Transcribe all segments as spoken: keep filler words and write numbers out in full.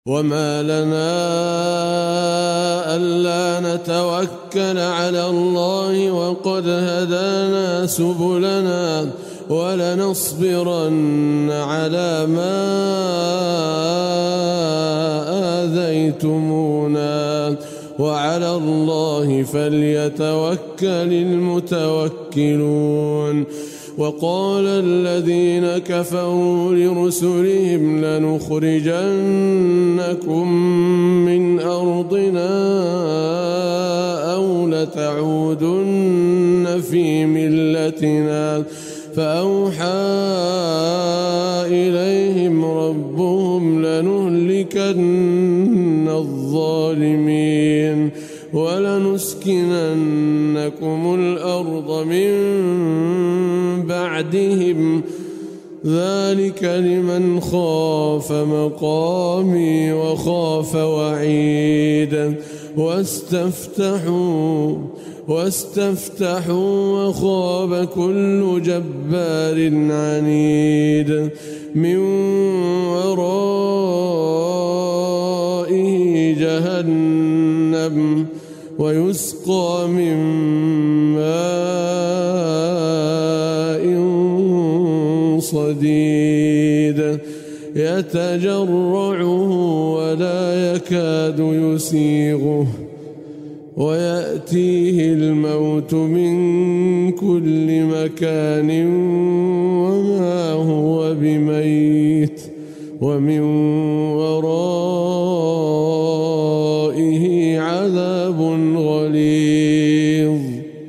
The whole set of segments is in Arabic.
وما لنا ألا نتوكل على الله وقد هدانا سبلنا ولنصبرن على ما آذيتمونا وعلى الله فليتوكل المتوكلون. وقال الذين كفروا لرسلهم لنخرجنكم من أرضنا أو لتعودن في ملتنا فأوحى إليهم ربهم لنهلكن الظالمين ولنسكننكم الأرض من بعدهم ذلك لمن خاف مقامي وخاف وعيد. واستفتحوا واستفتحوا وخاب كل جبار عنيد من ورائه جهنم ويسقى من ماء صديد يتجرعه ولا يكاد يسيغه ويأتيه الموت من كل مكان وما هو بميت ومن ورائه عذاب غليظ.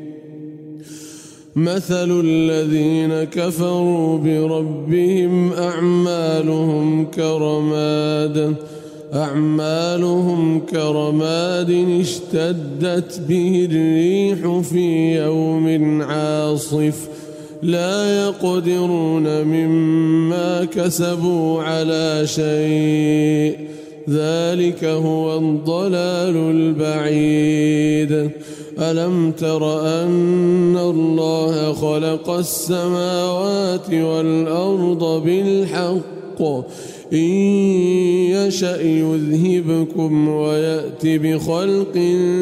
مثل الذين كفروا بربهم أعمالهم كرماد أعمالهم كرماد اشتدت به الريح في يوم عاصف لا يقدرون مما كسبوا على شيء ذلك هو الضلال البعيد. ألم تر أن الله خلق السماوات والأرض بالحق إن يشأ يذهبكم ويأت بخلق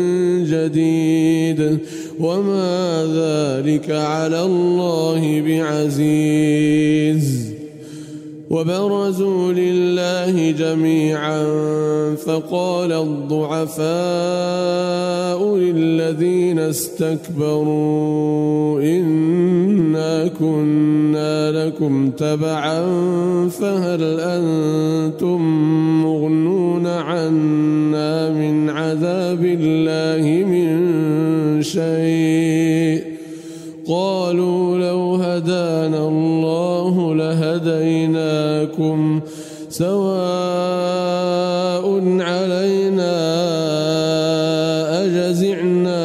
جديد وما ذلك على الله بعزيز. وبرزوا لله جميعا فقال الضعفاء للذين استكبروا إنا كنا لكم تبعا فهل أنتم مغنون عنا من عذاب الله من شيء قالوا لو هدانا الله لهديناكم سواء علينا أجزعنا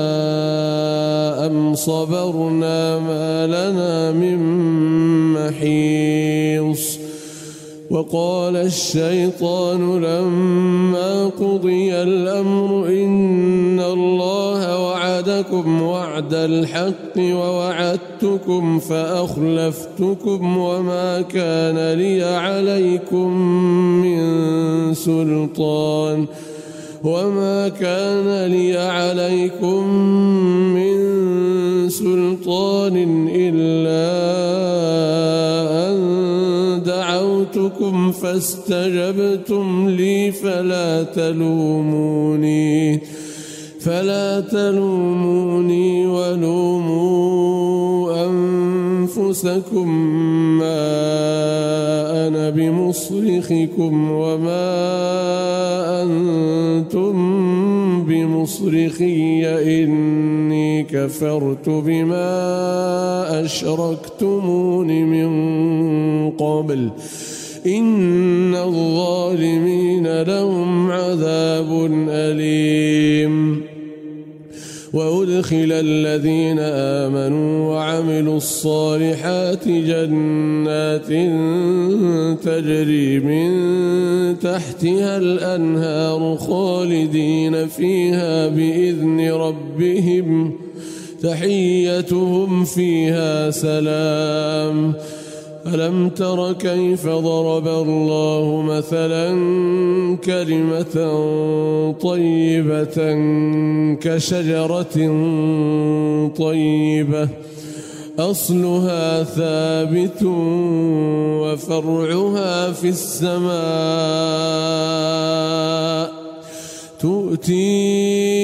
أم صبرنا ما لنا من محيص. وقال الشيطان لما قضي الأمر إن الله وعدكم وعد الحق ووعدتكم فأخلفتكم وما كان لي عليكم من سلطان وما كان لي عليكم من سلطان إلا أن دعوتكم فاستجبتم لي فلا تلوموني فلا تلوموني ولوموا أنفسكم ما أنا بمصرخكم وما أنتم بمصرخي إني كفرت بما أشركتمون من قبل إن الظالمين لهم عذاب أليم. وأدخل الذين آمنوا وعملوا الصالحات جنات تجري من تحتها الأنهار خالدين فيها بإذن ربهم تحيتهم فيها سلام ألم تر كيف ضرب الله مثلا كلمة طيبة كشجرة طيبة أصلها ثابت وفرعها في السماء تؤتي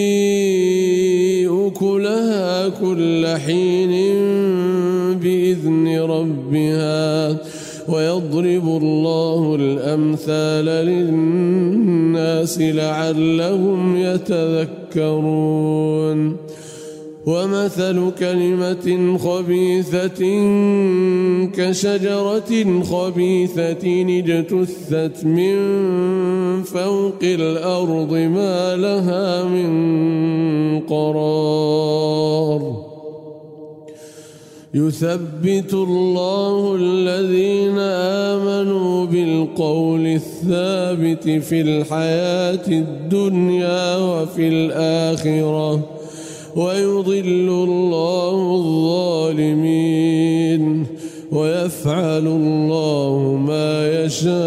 أكلها كل حين بإذن ربها ويضرب الله الأمثال للناس لعلهم يتذكرون ومثل كلمة خبيثة كشجرة خبيثة اجتثت من فوق الأرض ما لها من قرار يثبت الله الذين آمنوا بالقول الثابت في الحياة الدنيا وفي الآخرة ويضل الله الظالمين ويفعل الله ما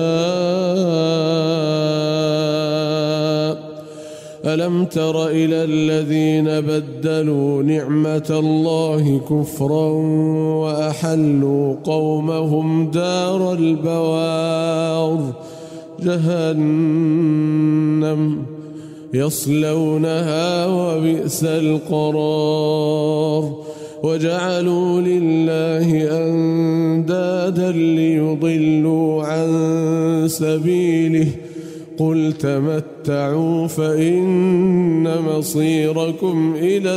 يشاء ألم تر إلى الذين بدلوا نعمة الله كفرا وأحلوا قومهم دار البوار جهنم يصلونها وبئس القرار وجعلوا لله أندادا ليضلوا عن سبيله قل تمتعوا فإن مصيركم إلى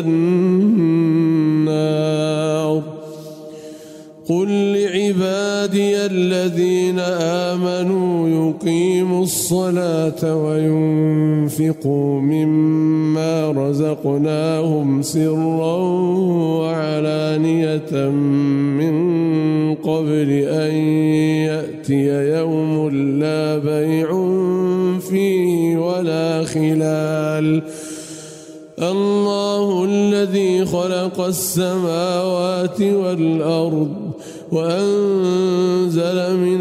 النار قل لعبادي الذين آمنوا يقيموا الصلاة وينفقوا مما رزقناهم سرا وعلانية من قبل أن يأتي يوم لا بيع فيه ولا خلال الله الذي خلق السماوات والأرض وأنزل من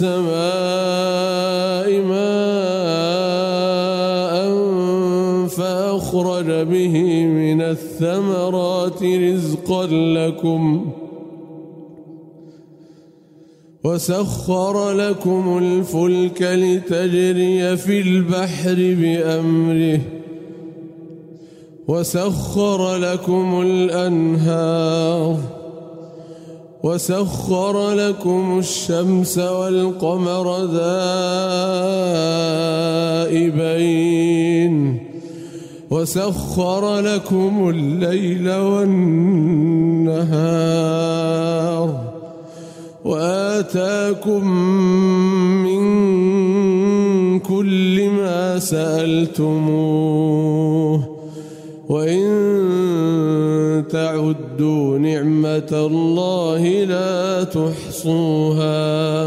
السماء ماء فأخرج به من الثمرات رزقا لكم وسخر لكم الفلك لتجري في البحر بأمره وسخر لكم الأنهار وسخر لكم الشمس والقمر دائبين وسخر لكم الليل والنهار وآتاكم من كل ما سألتموه وإن تعدوا نعمة الله لا تحصوها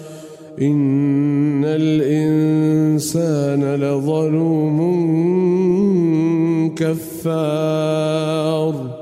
إن الإنسان لظلوم كفار